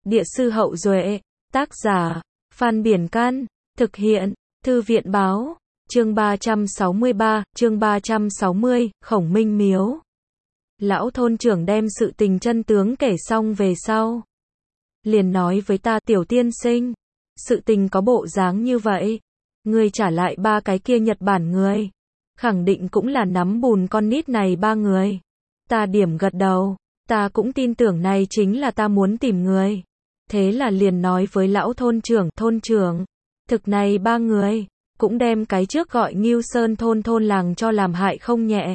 Địa sư Hậu Duệ, tác giả, Phan Biển Can, thực hiện, Thư viện Báo, chương 363, chương 360, Khổng Minh Miếu. Lão thôn trưởng đem sự tình chân tướng kể xong về sau. Liền nói với ta, tiểu tiên sinh, sự tình có bộ dáng như vậy. Ngươi trả lại ba cái kia Nhật Bản người. Khẳng định cũng là nắm bùn con nít này ba người. Ta điểm gật đầu, ta cũng tin tưởng này chính là ta muốn tìm người. Thế là liền nói với lão thôn trưởng, thực này ba người, cũng đem cái trước gọi Ngưu Sơn thôn làng cho làm hại không nhẹ.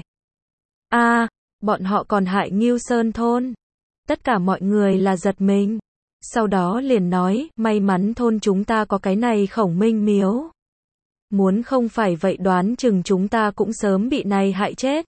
Bọn họ còn hại Ngưu Sơn thôn. Tất cả mọi người là giật mình. Sau đó liền nói, may mắn thôn chúng ta có cái này Khổng Minh miếu. Muốn không phải vậy đoán chừng chúng ta cũng sớm bị này hại chết.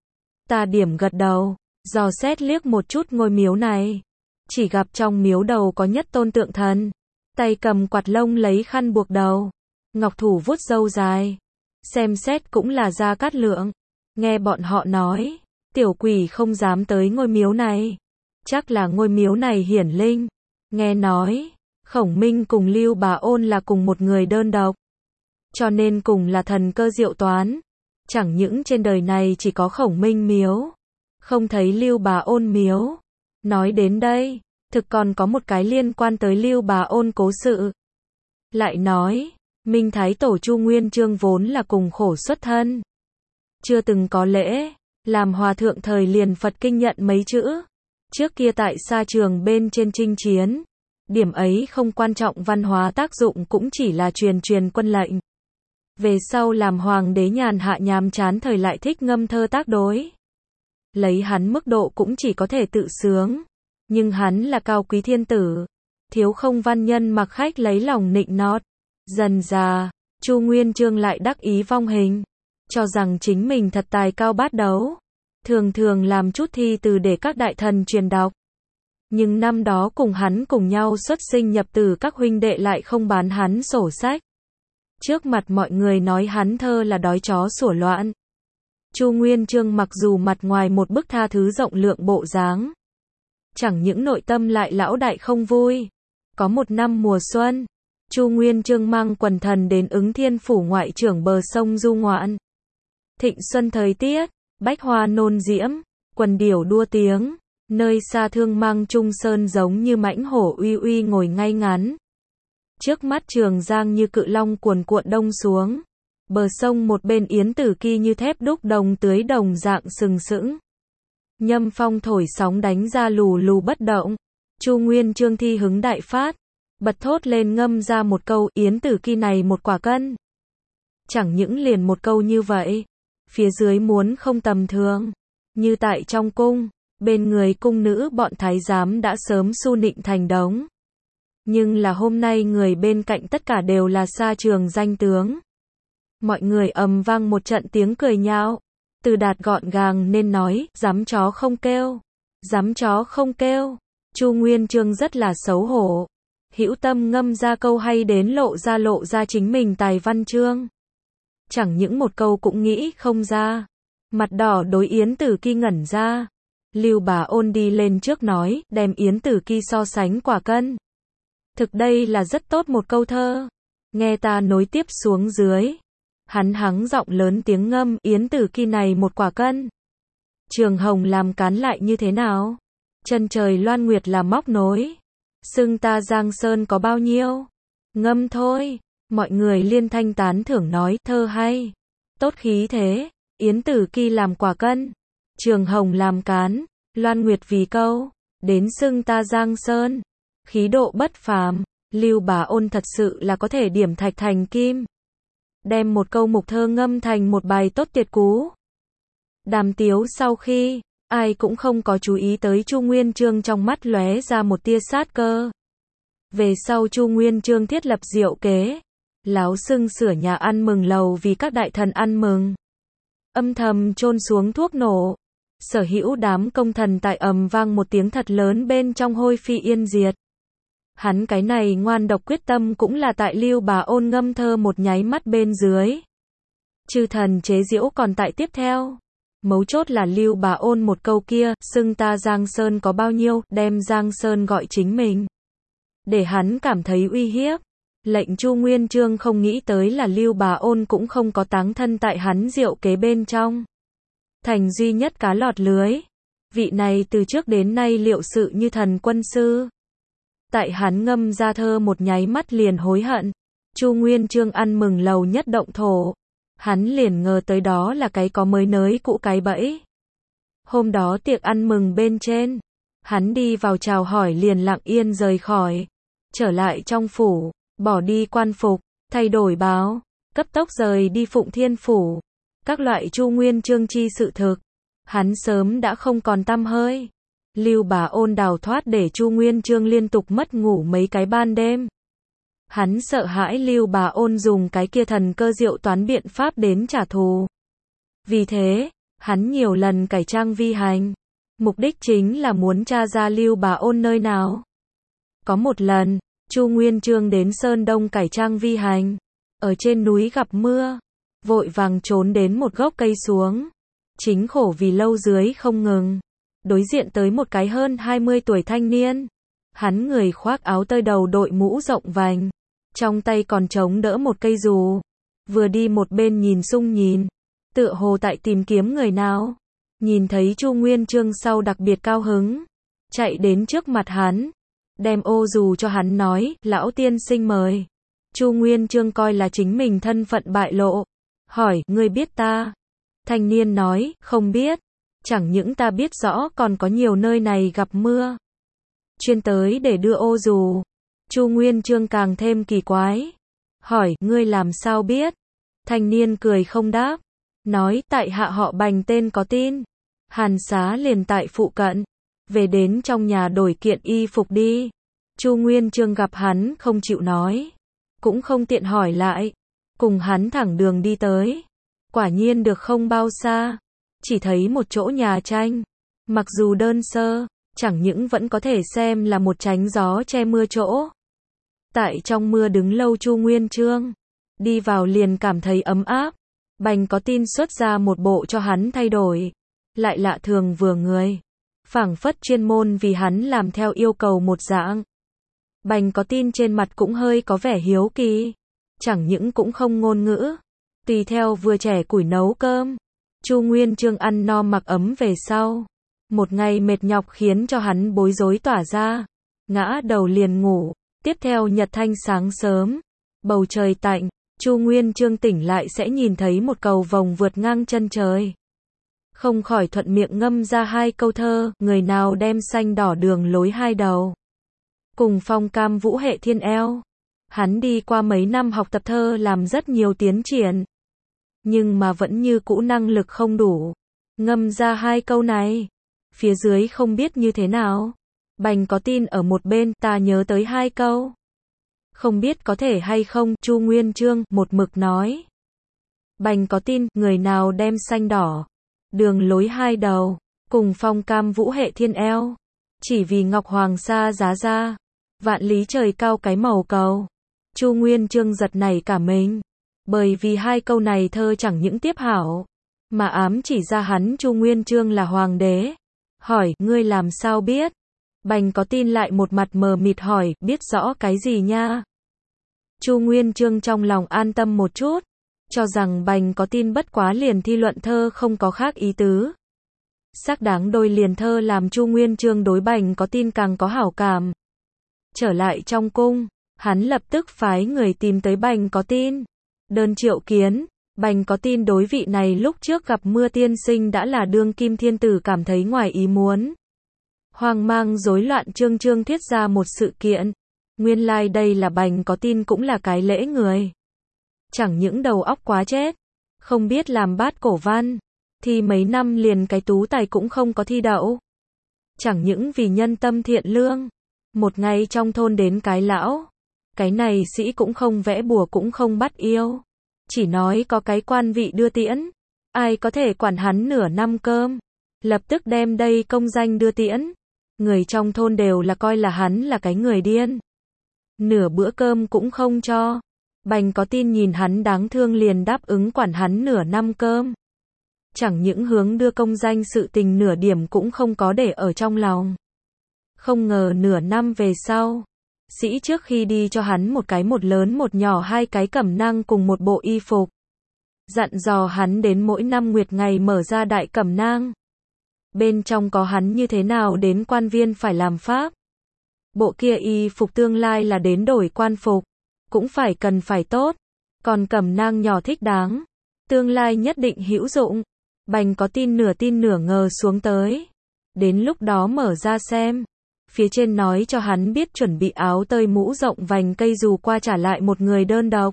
Ta điểm gật đầu, dò xét liếc một chút ngôi miếu này. Chỉ gặp trong miếu đầu có nhất tôn tượng thần. Tay cầm quạt lông lấy khăn buộc đầu. Ngọc thủ vuốt râu dài. Xem xét cũng là Gia Cát Lượng. Nghe bọn họ nói, tiểu quỷ không dám tới ngôi miếu này. Chắc là ngôi miếu này hiển linh. Nghe nói, Khổng Minh cùng Lưu Bà Ôn là cùng một người đơn độc. Cho nên cùng là thần cơ diệu toán. Chẳng những trên đời này chỉ có Khổng Minh miếu. Không thấy Lưu Bà Ôn miếu. Nói đến đây, thực còn có một cái liên quan tới Lưu Bà Ôn cố sự. Lại nói, Minh Thái Tổ Chu Nguyên Chương vốn là cùng khổ xuất thân. Chưa từng có lễ, làm hòa thượng thời liền Phật kinh nhận mấy chữ. Trước kia tại sa trường bên trên chinh chiến, điểm ấy không quan trọng, văn hóa tác dụng cũng chỉ là truyền quân lệnh. Về sau làm hoàng đế nhàn hạ nhàm chán thời lại thích ngâm thơ tác đối. Lấy hắn mức độ cũng chỉ có thể tự sướng, nhưng hắn là cao quý thiên tử, thiếu không văn nhân mặc khách lấy lòng nịnh nót. Dần già, Chu Nguyên Chương lại đắc ý vong hình, cho rằng chính mình thật tài cao bát đấu, thường làm chút thi từ để các đại thần truyền đọc. Nhưng năm đó cùng hắn cùng nhau xuất sinh nhập tử các huynh đệ lại không bán hắn sổ sách. Trước mặt mọi người nói hắn thơ là đói chó sủa loạn. Chu Nguyên Chương mặc dù mặt ngoài một bức tha thứ rộng lượng bộ dáng, chẳng những nội tâm lại lão đại không vui. Có một năm mùa xuân, Chu Nguyên Chương mang quần thần đến Ứng Thiên phủ ngoại trưởng bờ sông du ngoạn. Thịnh xuân thời tiết, bách hoa nôn diễm, quần điểu đua tiếng, nơi xa Thương Mang Trung Sơn giống như mãnh hổ uy ngồi ngay ngắn. Trước mắt Trường Giang như cự long cuồn cuộn đông xuống. Bờ sông một bên Yến Tử Kỳ như thép đúc đồng tưới đồng dạng sừng sững. Nhâm phong thổi sóng đánh ra lù bất động. Chu Nguyên Chương thi hứng đại phát, bật thốt lên ngâm ra một câu, Yến Tử Kỳ này một quả cân. Chẳng những liền một câu như vậy, phía dưới muốn không tầm thường. Như tại trong cung, bên người cung nữ bọn thái giám đã sớm su nịnh thành đống. Nhưng là hôm nay người bên cạnh tất cả đều là sa trường danh tướng. Mọi người ầm vang một trận tiếng cười nhạo. Từ Đạt gọn gàng nên nói, dám chó không kêu. Dám chó không kêu. Chu Nguyên Chương rất là xấu hổ. Hữu tâm ngâm ra câu hay đến lộ ra chính mình tài văn chương. Chẳng những một câu cũng nghĩ không ra. Mặt đỏ đối Yến Tử Kỳ ngẩn ra. Lưu Bà Ôn đi lên trước nói, đem Yến Tử Kỳ so sánh quả cân. Thực đây là rất tốt một câu thơ. Nghe ta nối tiếp xuống dưới. Hắn hắng giọng lớn tiếng ngâm, Yến Tử Kỳ này một quả cân. Trường Hồng làm cán lại như thế nào? Chân trời loan nguyệt là móc nối. Xưng ta Giang Sơn có bao nhiêu? Ngâm thôi. Mọi người liên thanh tán thưởng nói, thơ hay. Tốt khí thế. Yến Tử Kỳ làm quả cân. Trường Hồng làm cán. Loan nguyệt vì câu. Đến xưng ta Giang Sơn. Khí độ bất phàm. Lưu Bà Ôn thật sự là có thể điểm thạch thành kim. Đem một câu mục thơ ngâm thành một bài tốt tuyệt cú. Đàm tiếu sau khi, ai cũng không có chú ý tới Chu Nguyên Chương trong mắt lóe ra một tia sát cơ. Về sau Chu Nguyên Chương thiết lập diệu kế. Láo xưng sửa nhà ăn mừng lầu vì các đại thần ăn mừng. Âm thầm chôn xuống thuốc nổ. Sở hữu đám công thần tại ầm vang một tiếng thật lớn bên trong hôi phi yên diệt. Hắn cái này ngoan độc quyết tâm cũng là tại Lưu Bà Ôn ngâm thơ một nháy mắt bên dưới. Chư thần chế giễu còn tại tiếp theo. Mấu chốt là Lưu Bà Ôn một câu kia, xưng ta Giang Sơn có bao nhiêu, đem Giang Sơn gọi chính mình. để hắn cảm thấy uy hiếp. Lệnh Chu Nguyên Chương không nghĩ tới là Lưu Bá Ôn cũng không có táng thân tại hắn diệu kế bên trong. Thành duy nhất cá lọt lưới. Vị này từ trước đến nay liệu sự như thần quân sư. Tại hắn ngâm ra thơ một nháy mắt liền hối hận. Chu Nguyên Chương ăn mừng lầu nhất động thổ. Hắn liền ngờ tới đó là cái có mới nới cũ cái bẫy. Hôm đó tiệc ăn mừng bên trên. Hắn đi vào chào hỏi liền lặng yên rời khỏi. Trở lại trong phủ, bỏ đi quan phục, thay đổi báo, cấp tốc rời đi Phụng Thiên Phủ. Các loại Chu Nguyên Chương chi sự thực. Hắn sớm đã không còn tăm hơi. Lưu Bá Ôn đào thoát để Chu Nguyên Chương liên tục mất ngủ mấy cái ban đêm. Hắn sợ hãi Lưu Bá Ôn dùng cái kia thần cơ diệu toán biện pháp đến trả thù. Vì thế, hắn nhiều lần cải trang vi hành. Mục đích chính là muốn tra ra Lưu Bá Ôn nơi nào. Có một lần, Chu Nguyên Chương đến Sơn Đông cải trang vi hành. Ở trên núi gặp mưa. Vội vàng trốn đến một gốc cây xuống. Chính khổ vì lâu dưới không ngừng. Đối diện tới một cái hơn 20 tuổi thanh niên. Hắn người khoác áo tơi đầu đội mũ rộng vành. Trong tay còn chống đỡ một cây dù. Vừa đi một bên nhìn sung nhìn. Tựa hồ tại tìm kiếm người nào. Nhìn thấy Chu Nguyên Chương sau đặc biệt cao hứng. Chạy đến trước mặt hắn. Đem ô dù cho hắn nói, lão tiên sinh mời. Chu Nguyên Chương coi là chính mình thân phận bại lộ. Hỏi, ngươi biết ta? Thanh niên nói, không biết. Chẳng những ta biết rõ còn có nhiều nơi này gặp mưa. Chuyên tới để đưa ô dù. Chu Nguyên Chương càng thêm kỳ quái. Hỏi, ngươi làm sao biết? Thanh niên cười không đáp. Nói, tại hạ họ Bành tên có tin. Hàn xá liền tại phụ cận. Về đến trong nhà đổi kiện y phục đi. Chu Nguyên Chương gặp hắn không chịu nói. Cũng không tiện hỏi lại. Cùng hắn thẳng đường đi tới. Quả nhiên được không bao xa. Chỉ thấy một chỗ nhà tranh. Mặc dù đơn sơ, chẳng những vẫn có thể xem là một tránh gió che mưa chỗ. Tại trong mưa đứng lâu Chu Nguyên Chương. Đi vào liền cảm thấy ấm áp. Bành có tin xuất ra một bộ cho hắn thay đổi. Lại lạ thường vừa người. Phảng phất chuyên môn vì hắn làm theo yêu cầu một dạng. Bành có tin trên mặt cũng hơi có vẻ hiếu kỳ. Chẳng những cũng không ngôn ngữ. Tùy theo vừa trẻ củi nấu cơm. Chu Nguyên Chương ăn no mặc ấm về sau. Một ngày mệt nhọc khiến cho hắn bối rối tỏa ra. Ngã đầu liền ngủ. Tiếp theo nhật thanh sáng sớm. Bầu trời tạnh. Chu Nguyên Chương tỉnh lại sẽ nhìn thấy một cầu vồng vượt ngang chân trời. Không khỏi thuận miệng ngâm ra hai câu thơ. Người nào đem xanh đỏ đường lối hai đầu. Cùng phong cam vũ hệ thiên eo. Hắn đi qua mấy năm học tập thơ làm rất nhiều tiến triển. Nhưng mà vẫn như cũ năng lực không đủ. Ngâm ra hai câu này. Phía dưới không biết như thế nào. Bành có tin ở một bên, ta nhớ tới hai câu. Không biết có thể hay không, Chu Nguyên Chương một mực nói. Bành có tin, người nào đem xanh đỏ. Đường lối hai đầu. Cùng phong cam vũ hệ thiên eo. Chỉ vì ngọc hoàng sa giá ra. Vạn lý trời cao cái màu cầu. Chu Nguyên Chương giật nảy cả mình. Bởi vì hai câu này thơ chẳng những tiếp hảo. Mà ám chỉ ra hắn Chu Nguyên Chương là hoàng đế. Hỏi, ngươi làm sao biết? Bành có tin lại một mặt mờ mịt hỏi, biết rõ cái gì nha? Chu Nguyên Chương trong lòng an tâm một chút. Cho rằng Bành có tin bất quá liền thi luận thơ không có khác ý tứ. Xác đáng đôi liền thơ làm Chu Nguyên Chương đối Bành có tin càng có hảo cảm. Trở lại trong cung, hắn lập tức phái người tìm tới Bành có tin. Đơn triệu kiến, Bành có tin đối vị này lúc trước gặp mưa tiên sinh đã là đương kim thiên tử cảm thấy ngoài ý muốn. Hoang mang rối loạn trương trương thuyết ra một sự kiện. Nguyên lai đây là Bành có tin cũng là cái lễ người. Chẳng những đầu óc quá chết, không biết làm bát cổ văn, thì mấy năm liền cái tú tài cũng không có thi đậu. Chẳng những vì nhân tâm thiện lương, một ngày trong thôn đến cái lão, cái này sĩ cũng không vẽ bùa cũng không bắt yêu, chỉ nói có cái quan vị đưa tiễn, ai có thể quản hắn nửa năm cơm, lập tức đem đây công danh đưa tiễn. Người trong thôn đều là coi là hắn là cái người điên. Nửa bữa cơm cũng không cho. Bành có tin nhìn hắn đáng thương liền đáp ứng quản hắn nửa năm cơm. Chẳng những hướng đưa công danh sự tình nửa điểm cũng không có để ở trong lòng. Không ngờ nửa năm về sau, sĩ trước khi đi cho hắn một cái một lớn một nhỏ hai cái cẩm nang cùng một bộ y phục. Dặn dò hắn đến mỗi năm nguyệt ngày mở ra đại cẩm nang. Bên trong có hắn như thế nào đến quan viên phải làm pháp. Bộ kia y phục tương lai là đến đổi quan phục, cũng phải cần phải tốt. Còn cẩm nang nhỏ thích đáng, tương lai nhất định hữu dụng. Bành có tin nửa ngờ xuống tới. Đến lúc đó mở ra xem. Phía trên nói cho hắn biết chuẩn bị áo tơi mũ rộng vành cây dù qua trả lại một người đơn độc.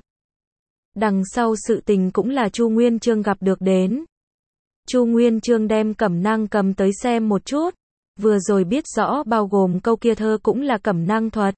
Đằng sau sự tình cũng là Chu Nguyên Chương gặp được đến. Chu Nguyên Chương đem cẩm nang cầm tới xem một chút. Vừa rồi biết rõ bao gồm câu kia thơ cũng là cẩm nang thuật.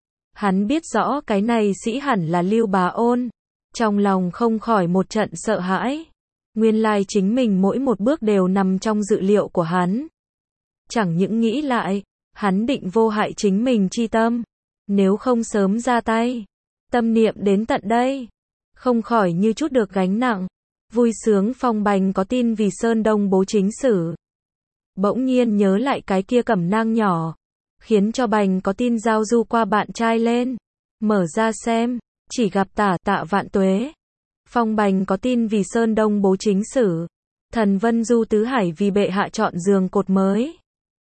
Hắn biết rõ cái này sĩ hẳn là Lưu Bá Ôn. Trong lòng không khỏi một trận sợ hãi. Nguyên lai chính mình mỗi một bước đều nằm trong dự liệu của hắn. Chẳng những nghĩ lại, hắn định vô hại chính mình chi tâm. Nếu không sớm ra tay. Tâm niệm đến tận đây. Không khỏi như chút được gánh nặng. Vui sướng Phong Bành có tin vì Sơn Đông bố chính sử. Bỗng nhiên nhớ lại cái kia cẩm nang nhỏ. Khiến cho Bành có tin giao du qua bạn trai lên. Mở ra xem, chỉ gặp Tạ Vạn Tuế. Phong Bành có tin vì Sơn Đông bố chính sử. Thần Vân Du tứ hải vì bệ hạ chọn giường cột mới.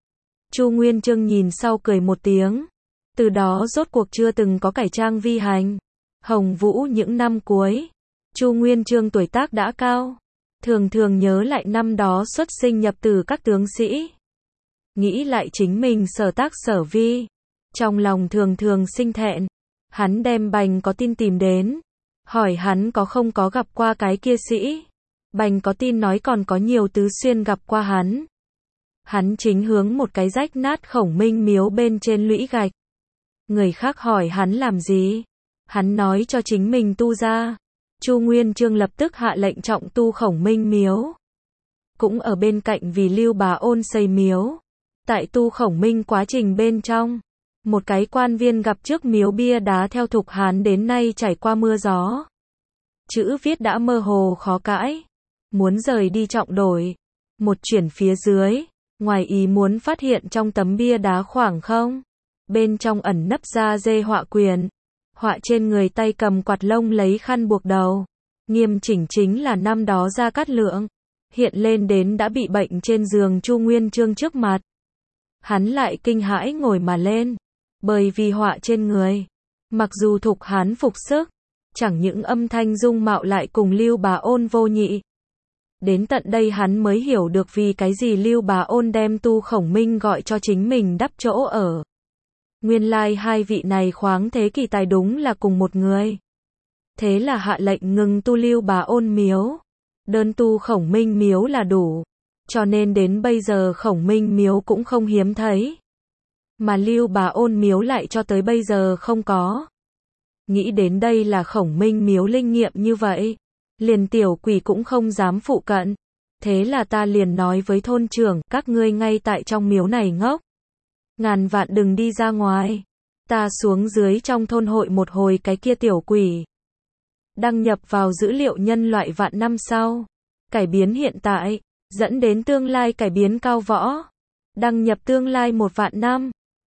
Chu Nguyên Chương nhìn sau cười một tiếng. Từ đó rốt cuộc chưa từng có cải trang vi hành. Hồng Vũ những năm cuối. Chu Nguyên Chương tuổi tác đã cao. Thường nhớ lại năm đó xuất sinh nhập tử các tướng sĩ. Nghĩ lại chính mình sở tác sở vi. Trong lòng thường sinh thẹn. Hắn đem Bành có tin tìm đến. Hỏi hắn có không có gặp qua cái kia sĩ. Bành có tin nói còn có nhiều tứ xuyên gặp qua hắn. Hắn chính hướng một cái rách nát Khổng Minh miếu bên trên lũy gạch. Người khác hỏi hắn làm gì? Hắn nói cho chính mình tu ra. Chu Nguyên Chương lập tức hạ lệnh trọng tu Khổng Minh miếu. Cũng ở bên cạnh vì Lưu Bá Ôn xây miếu. Tại tu Khổng Minh quá trình bên trong. Một cái quan viên gặp trước miếu bia đá theo thục Hán đến nay trải qua mưa gió. Chữ viết đã mơ hồ khó cãi. Muốn rời đi trọng đổi. Một chuyển phía dưới. Ngoài ý muốn phát hiện trong tấm bia đá khoảng không. Bên trong ẩn nấp ra dê họa quyền. Họa trên người tay cầm quạt lông lấy khăn buộc đầu. Nghiêm chỉnh chính là năm đó Gia Cát Lượng. Hiện lên đến đã bị bệnh trên giường Chu Nguyên Chương trước mặt. Hắn lại kinh hãi ngồi mà lên. Bởi vì họa trên người. Mặc dù thục Hán phục sức. Chẳng những âm thanh dung mạo lại cùng Lưu Bá Ôn vô nhị. Đến tận đây hắn mới hiểu được vì cái gì Lưu Bá Ôn đem tu Khổng Minh gọi cho chính mình đắp chỗ ở. Nguyên lai hai vị này khoáng thế kỳ tài đúng là cùng một người. Thế là hạ lệnh ngừng tu Lưu Bá Ôn miếu. Đơn tu Khổng Minh miếu là đủ. Cho nên đến bây giờ Khổng Minh miếu cũng không hiếm thấy. Mà Lưu Bá Ôn miếu lại cho tới bây giờ không có. Nghĩ đến đây là Khổng Minh miếu linh nghiệm như vậy. Liền tiểu quỷ cũng không dám phụ cận. Thế là ta liền nói với thôn trưởng, các ngươi ngay tại trong miếu này ngốc. Ngàn vạn đừng đi ra ngoài. Ta xuống dưới trong thôn hội một hồi cái kia tiểu quỷ. Đăng nhập vào dữ liệu nhân loại vạn năm sau. Cải biến hiện tại, dẫn đến tương lai cải biến cao võ. Đăng nhập tương lai 1 vạn năm.